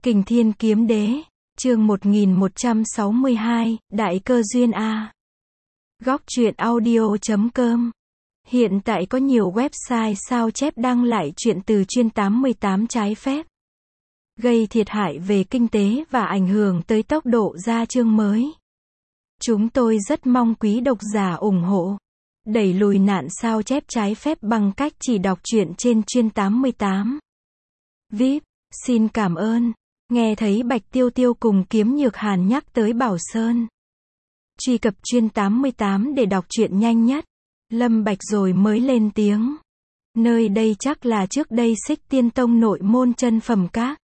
Kình Thiên Kiếm Đế, chương 1162, Đại Cơ Duyên A. Góc truyện audio.com. Hiện tại có nhiều website sao chép đăng lại truyện từ chuyên 88 trái phép, gây thiệt hại về kinh tế và ảnh hưởng tới tốc độ ra chương mới. Chúng tôi rất mong quý độc giả ủng hộ, đẩy lùi nạn sao chép trái phép bằng cách chỉ đọc truyện trên chuyên 88. VIP, xin cảm ơn. Nghe thấy Bạch Tiêu Tiêu cùng Kiếm Nhược Hàn nhắc tới Bảo Sơn. Truy cập chuyên 88 để đọc truyện nhanh nhất. Lâm Bạch rồi mới lên tiếng. Nơi đây chắc là trước đây Xích Tiên Tông nội môn chân phẩm các.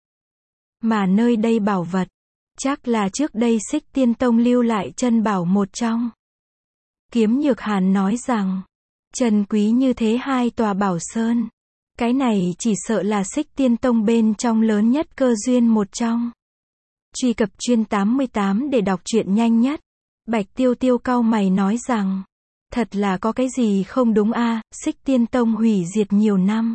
Mà nơi đây bảo vật, chắc là trước đây Xích Tiên Tông lưu lại chân bảo một trong. Kiếm Nhược Hàn nói rằng, trân quý như thế hai tòa Bảo Sơn. Cái này chỉ sợ là Xích Tiên Tông bên trong lớn nhất cơ duyên một trong. Truy cập chuyên 88 để đọc truyện nhanh nhất. Bạch Tiêu Tiêu cau mày nói rằng, thật là có cái gì không đúng a, Xích Tiên Tông hủy diệt nhiều năm.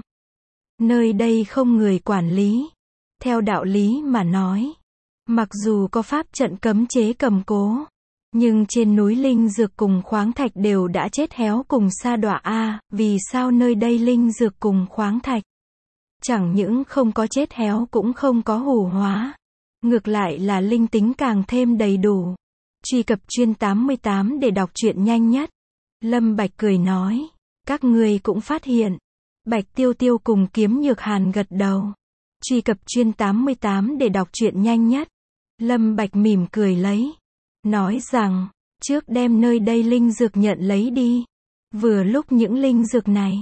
Nơi đây không người quản lý. Theo đạo lý mà nói, mặc dù có pháp trận cấm chế cầm cố, nhưng trên núi linh dược cùng khoáng thạch đều đã chết héo cùng sa đọa a, vì sao nơi đây linh dược cùng khoáng thạch chẳng những không có chết héo cũng không có hủ hóa, ngược lại là linh tính càng thêm đầy đủ. Truy cập chuyên 88 để đọc truyện nhanh nhất. Lâm Bạch cười nói, các ngươi cũng phát hiện. Bạch Tiêu Tiêu cùng Kiếm Nhược Hàn gật đầu. Truy cập chuyên 88 để đọc truyện nhanh nhất. Lâm Bạch mỉm cười lấy, nói rằng, trước đem nơi đây linh dược nhận lấy đi. Vừa lúc những linh dược này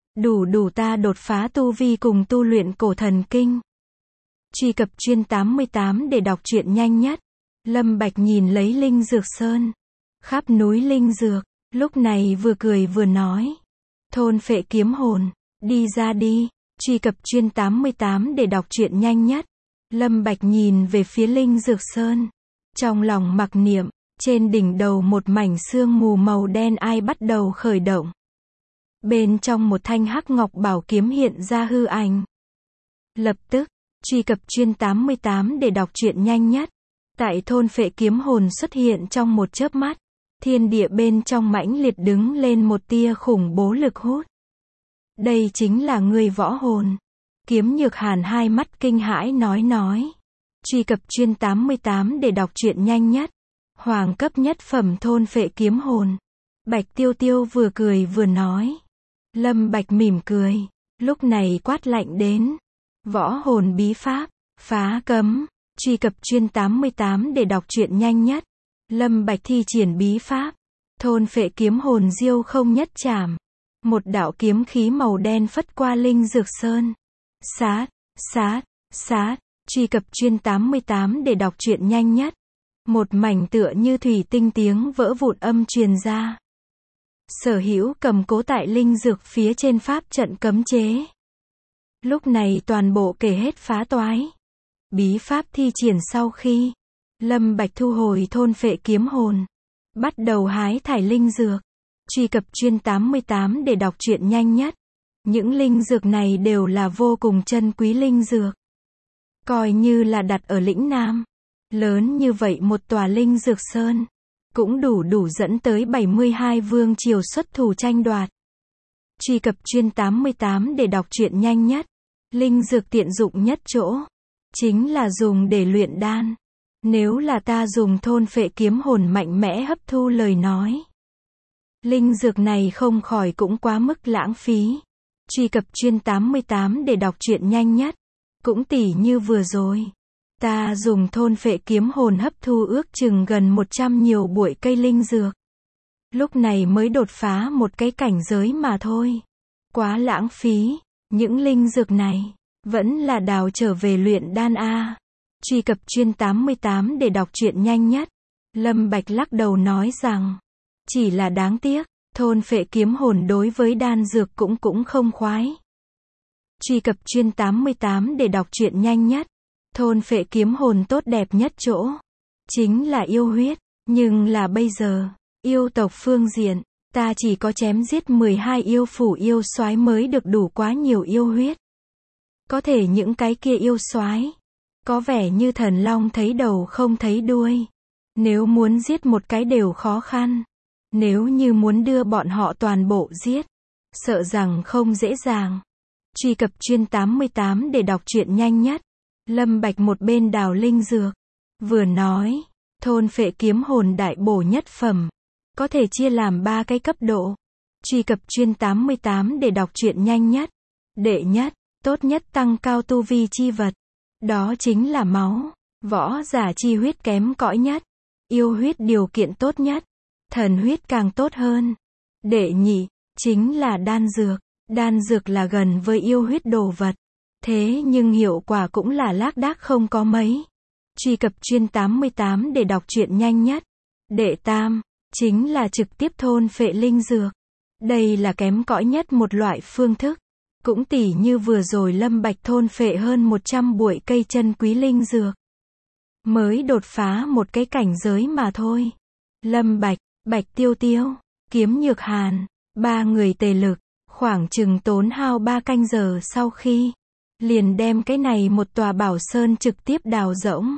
đủ ta đột phá tu vi cùng tu luyện cổ thần kinh. Truy cập chuyên 88 để đọc truyện nhanh nhất. Lâm Bạch nhìn lấy linh dược sơn, khắp núi linh dược, lúc này vừa cười vừa nói, thôn phệ kiếm hồn, đi ra đi. Truy cập chuyên 88 để đọc truyện nhanh nhất. Lâm Bạch nhìn về phía linh dược sơn, trong lòng mặc niệm, trên đỉnh đầu một mảnh sương mù màu đen ai bắt đầu khởi động. Bên trong một thanh hắc ngọc bảo kiếm hiện ra hư ảnh. Lập tức, truy cập chuyên 88 để đọc truyện nhanh nhất. Tại thôn phệ kiếm hồn xuất hiện trong một chớp mắt, thiên địa bên trong mãnh liệt đứng lên một tia khủng bố lực hút. Đây chính là ngươi võ hồn. Kiếm Nhược Hàn hai mắt kinh hãi nói. Truy cập chuyên 88 để đọc truyện nhanh nhất. Hoàng cấp nhất phẩm thôn phệ kiếm hồn. Bạch Tiêu Tiêu vừa cười vừa nói. Lâm Bạch mỉm cười, lúc này quát lạnh đến. Võ hồn bí pháp, phá cấm. Truy cập chuyên 88 để đọc truyện nhanh nhất. Lâm Bạch thi triển bí pháp, thôn phệ kiếm hồn diêu không nhất chảm. Một đạo kiếm khí màu đen phất qua linh dược sơn. Sát. Truy cập chuyên 88 để đọc truyện nhanh nhất. Một mảnh tựa như thủy tinh tiếng vỡ vụn âm truyền ra. Sở hữu cầm cố tại linh dược phía trên pháp trận cấm chế. Lúc này toàn bộ kể hết phá toái. Bí pháp thi triển sau khi, Lâm Bạch thu hồi thôn phệ kiếm hồn, bắt đầu hái thải linh dược. Truy cập chuyên 88 để đọc truyện nhanh nhất. Những linh dược này đều là vô cùng chân quý linh dược. Coi như là đặt ở lĩnh Nam, lớn như vậy một tòa linh dược sơn, cũng đủ dẫn tới 72 vương triều xuất thủ tranh đoạt. Truy cập chuyên 88 để đọc truyện nhanh nhất. Linh dược tiện dụng nhất chỗ, chính là dùng để luyện đan. Nếu là ta dùng thôn phệ kiếm hồn mạnh mẽ hấp thu lời nói, linh dược này không khỏi cũng quá mức lãng phí. Truy cập chuyên 88 để đọc truyện nhanh nhất. Cũng tỉ như vừa rồi, ta dùng thôn phệ kiếm hồn hấp thu ước chừng gần 100 nhiều bụi cây linh dược. Lúc này mới đột phá một cái cảnh giới mà thôi. Quá lãng phí, những linh dược này vẫn là đào trở về luyện đan a. Truy cập chuyên 88 để đọc truyện nhanh nhất. Lâm Bạch lắc đầu nói rằng, chỉ là đáng tiếc, thôn phệ kiếm hồn đối với đan dược cũng không khoái. Truy cập chuyên 88 để đọc truyện nhanh nhất. Thôn phệ kiếm hồn tốt đẹp nhất chỗ, chính là yêu huyết. Nhưng là bây giờ, yêu tộc phương diện, ta chỉ có chém giết 12 yêu phủ yêu soái mới được đủ quá nhiều yêu huyết. Có thể những cái kia yêu soái Có vẻ như thần long thấy đầu không thấy đuôi. Nếu muốn giết một cái đều khó khăn. Nếu như muốn đưa bọn họ toàn bộ giết, sợ rằng không dễ dàng. Truy cập Chuyên 88 để đọc truyện nhanh nhất. Lâm Bạch một bên đào linh dược, vừa nói, thôn phệ kiếm hồn đại bổ nhất phẩm, có thể chia làm 3 cái cấp độ. Truy cập Chuyên 88 để đọc truyện nhanh nhất. Đệ nhất, tốt nhất tăng cao tu vi chi vật. Đó chính là máu. Võ giả chi huyết kém cỏi nhất. Yêu huyết điều kiện tốt nhất. Thần huyết càng tốt hơn. Đệ nhị, chính là đan dược. Đan dược là gần với yêu huyết đồ vật. Thế nhưng hiệu quả cũng là lác đác không có mấy. Truy cập Chuyên 88 để đọc truyện nhanh nhất. Đệ tam, chính là trực tiếp thôn phệ linh dược. Đây là kém cỏi nhất một loại phương thức. Cũng tỉ như vừa rồi Lâm Bạch thôn phệ hơn 100 bụi cây chân quý linh dược. Mới đột phá một cái cảnh giới mà thôi. Lâm Bạch, Bạch Tiêu Tiêu, Kiếm Nhược Hàn, 3 người tề lực, khoảng chừng tốn hao 3 canh giờ sau khi, liền đem cái này một tòa bảo sơn trực tiếp đào rỗng.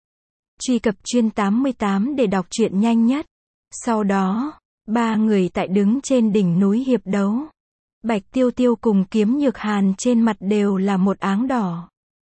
Truy cập Chuyên 88 để đọc truyện nhanh nhất. Sau đó, 3 người tại đứng trên đỉnh núi hiệp đấu. Bạch Tiêu Tiêu cùng Kiếm Nhược Hàn trên mặt đều là một áng đỏ.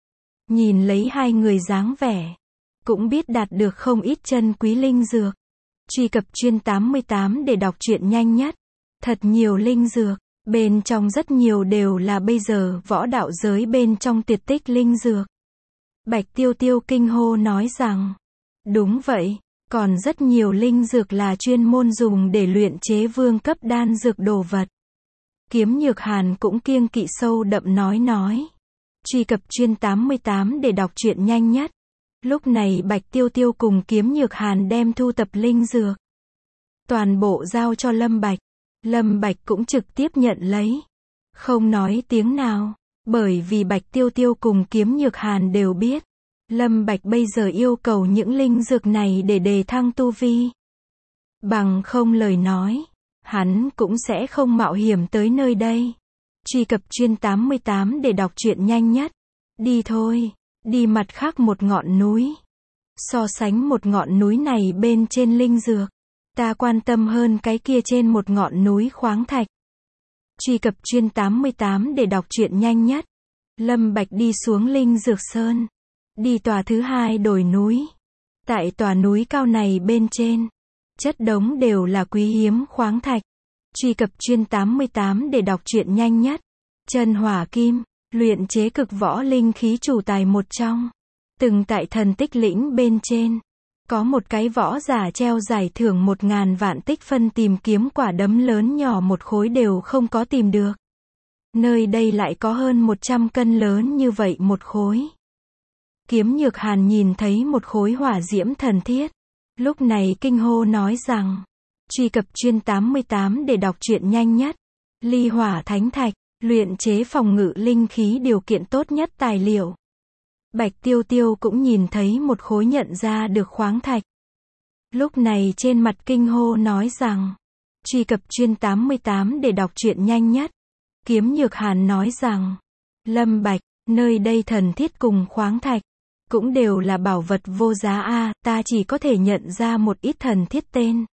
Nhìn lấy hai người dáng vẻ, cũng biết đạt được không ít chân quý linh dược. Truy cập Chuyên 88 để đọc truyện nhanh nhất. Thật nhiều linh dược, bên trong rất nhiều đều là bây giờ võ đạo giới bên trong tuyệt tích linh dược. Bạch Tiêu Tiêu kinh hô nói rằng, đúng vậy, còn rất nhiều linh dược là chuyên môn dùng để luyện chế vương cấp đan dược đồ vật. Kiếm Nhược Hàn cũng kiêng kỵ sâu đậm nói. Truy cập Chuyên 88 để đọc truyện nhanh nhất. Lúc này Bạch Tiêu Tiêu cùng Kiếm Nhược Hàn đem thu tập linh dược. Toàn bộ giao cho Lâm Bạch. Lâm Bạch cũng trực tiếp nhận lấy. Không nói tiếng nào. Bởi vì Bạch Tiêu Tiêu cùng Kiếm Nhược Hàn đều biết. Lâm Bạch bây giờ yêu cầu những linh dược này để đề thăng tu vi. Bằng không lời nói, hắn cũng sẽ không mạo hiểm tới nơi đây. Truy cập Chuyên 88 để đọc truyện nhanh nhất. Đi thôi, đi mặt khác một ngọn núi. So sánh một ngọn núi này bên trên linh dược, ta quan tâm hơn cái kia trên một ngọn núi khoáng thạch. Truy cập Chuyên 88 để đọc truyện nhanh nhất. Lâm Bạch đi xuống Linh Dược Sơn, đi tòa thứ 2 đồi núi. Tại tòa núi cao này bên trên, chất đống đều là quý hiếm khoáng thạch. Truy cập Chuyên 88 để đọc truyện nhanh nhất. Chân hỏa kim, luyện chế cực võ linh khí chủ tài một trong. Từng tại thần tích lĩnh bên trên, có một cái võ giả treo giải thưởng 1000 vạn tích phân tìm kiếm quả đấm lớn nhỏ một khối đều không có tìm được. Nơi đây lại có hơn 100 cân lớn như vậy một khối. Kiếm Nhược Hàn nhìn thấy một khối hỏa diễm thần thiết. Lúc này kinh hô nói rằng, truy cập Chuyên 88 để đọc truyện nhanh nhất. Ly hỏa thánh thạch, luyện chế phòng ngự linh khí điều kiện tốt nhất tài liệu. Bạch Tiêu Tiêu cũng nhìn thấy một khối nhận ra được khoáng thạch. Lúc này trên mặt kinh hô nói rằng, truy cập Chuyên 88 để đọc truyện nhanh nhất. Kiếm Nhược Hàn nói rằng, Lâm Bạch, nơi đây thần thiết cùng khoáng thạch, cũng đều là bảo vật vô giá a, ta chỉ có thể nhận ra một ít thần thiết tên.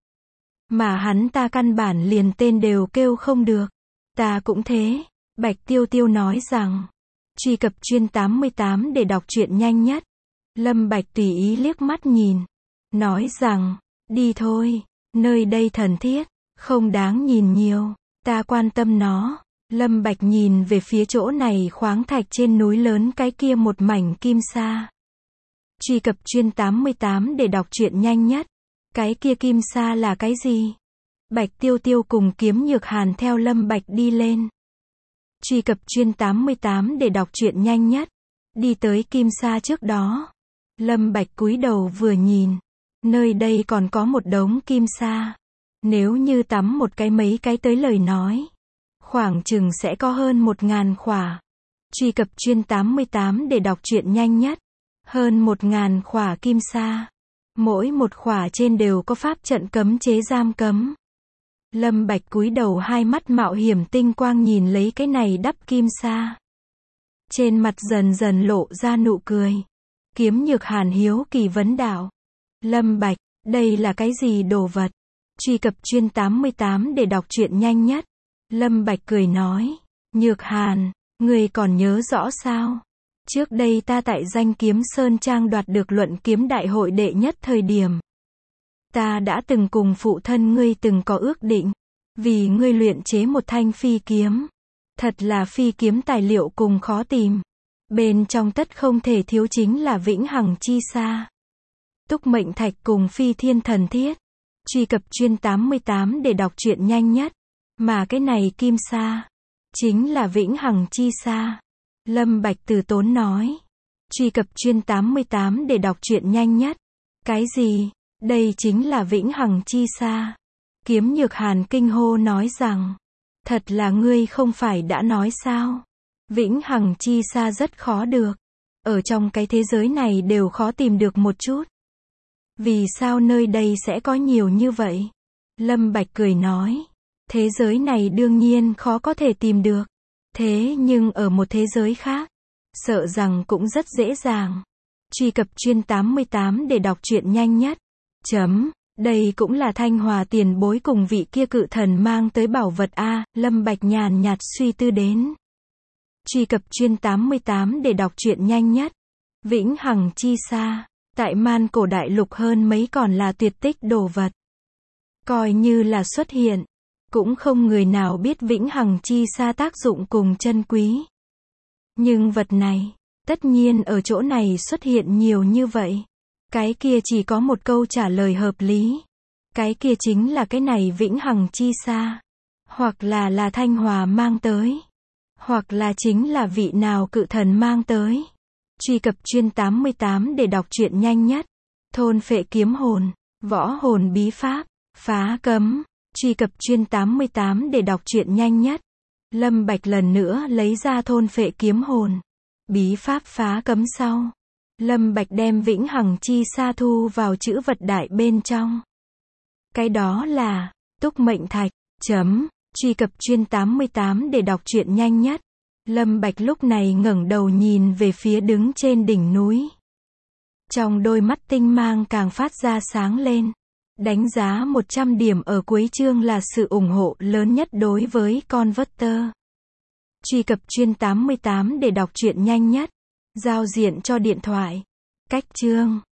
Mà hắn ta căn bản liền tên đều kêu không được. Ta cũng thế. Bạch Tiêu Tiêu nói rằng, truy cập Chuyên 88 để đọc truyện nhanh nhất. Lâm Bạch tùy ý liếc mắt nhìn, nói rằng, đi thôi, nơi đây thần thiết, không đáng nhìn nhiều, ta quan tâm nó. Lâm Bạch nhìn về phía chỗ này khoáng thạch trên núi lớn cái kia một mảnh kim sa. Truy cập Chuyên 88 để đọc truyện nhanh nhất. Cái kia kim sa là cái gì? Bạch Tiêu Tiêu cùng Kiếm Nhược Hàn theo Lâm Bạch đi lên. Truy cập Chuyên 88 để đọc truyện nhanh nhất. Đi tới kim sa trước đó, Lâm Bạch cúi đầu vừa nhìn, nơi đây còn có một đống kim sa. Nếu như tắm một cái mấy cái tới lời nói, khoảng chừng sẽ có hơn 1000 khỏa. Truy cập Chuyên 88 để đọc truyện nhanh nhất. Hơn 1000 khỏa kim sa. Mỗi một khỏa trên đều có pháp trận cấm chế giam cấm. Lâm Bạch cúi đầu hai mắt mạo hiểm tinh quang nhìn lấy cái này đắp kim sa. Trên mặt dần dần lộ ra nụ cười. Kiếm Nhược Hàn hiếu kỳ vấn đạo. Lâm Bạch, đây là cái gì đồ vật? Truy cập chuyên 88 để đọc truyện nhanh nhất. Lâm Bạch cười nói. Nhược Hàn, người còn nhớ rõ sao? Trước đây ta tại Danh Kiếm Sơn Trang đoạt được luận kiếm đại hội đệ nhất thời điểm. Ta đã từng cùng phụ thân ngươi từng có ước định. Vì ngươi luyện chế một thanh phi kiếm. Thật là phi kiếm tài liệu cùng khó tìm. Bên trong tất không thể thiếu chính là vĩnh hằng chi sa. Túc mệnh thạch cùng phi thiên thần thiết. Truy cập chuyên 88 để đọc truyện nhanh nhất. Mà cái này kim sa. Chính là vĩnh hằng chi sa. Lâm Bạch từ tốn nói. Truy cập chuyên 88 để đọc truyện nhanh nhất. Cái gì? Đây chính là vĩnh hằng chi sa. Kiếm Nhược Hàn kinh hô nói rằng. Thật là ngươi không phải đã nói sao? Vĩnh hằng chi sa rất khó được. Ở trong cái thế giới này đều khó tìm được một chút. Vì sao nơi đây sẽ có nhiều như vậy? Lâm Bạch cười nói. Thế giới này đương nhiên khó có thể tìm được. Thế nhưng ở một thế giới khác, sợ rằng cũng rất dễ dàng. Truy cập chuyên 88 để đọc truyện nhanh nhất. Đây cũng là Thanh Hòa tiền bối cùng vị kia cự thần mang tới bảo vật a. Lâm Bạch nhàn nhạt suy tư đến. Truy cập chuyên 88 để đọc truyện nhanh nhất. Vĩnh hằng chi sa, tại Man Cổ Đại Lục hơn mấy còn là tuyệt tích đồ vật. Coi như là xuất hiện, cũng không người nào biết vĩnh hằng chi sa tác dụng cùng chân quý. Nhưng vật này, tất nhiên ở chỗ này xuất hiện nhiều như vậy. Cái kia chỉ có một câu trả lời hợp lý. Cái kia chính là cái này vĩnh hằng chi sa. Hoặc là Thanh Hòa mang tới. Hoặc là chính là vị nào cự thần mang tới. Truy cập chuyên 88 để đọc truyện nhanh nhất. Thôn phệ kiếm hồn, võ hồn bí pháp, phá cấm. Truy cập chuyên 88 để đọc truyện nhanh nhất. Lâm Bạch lần nữa lấy ra thôn phệ kiếm hồn. Bí pháp phá cấm sau. Lâm Bạch đem vĩnh hằng chi sa thu vào chữ vật đại bên trong. Cái đó là túc mệnh thạch. Truy cập chuyên 88 để đọc truyện nhanh nhất. Lâm Bạch lúc này ngẩng đầu nhìn về phía đứng trên đỉnh núi. Trong đôi mắt tinh mang càng phát ra sáng lên. Đánh giá 100 điểm ở cuối chương là sự ủng hộ lớn nhất đối với Converter. Truy cập chuyên 88 để đọc truyện nhanh nhất. Giao diện cho điện thoại. Cách chương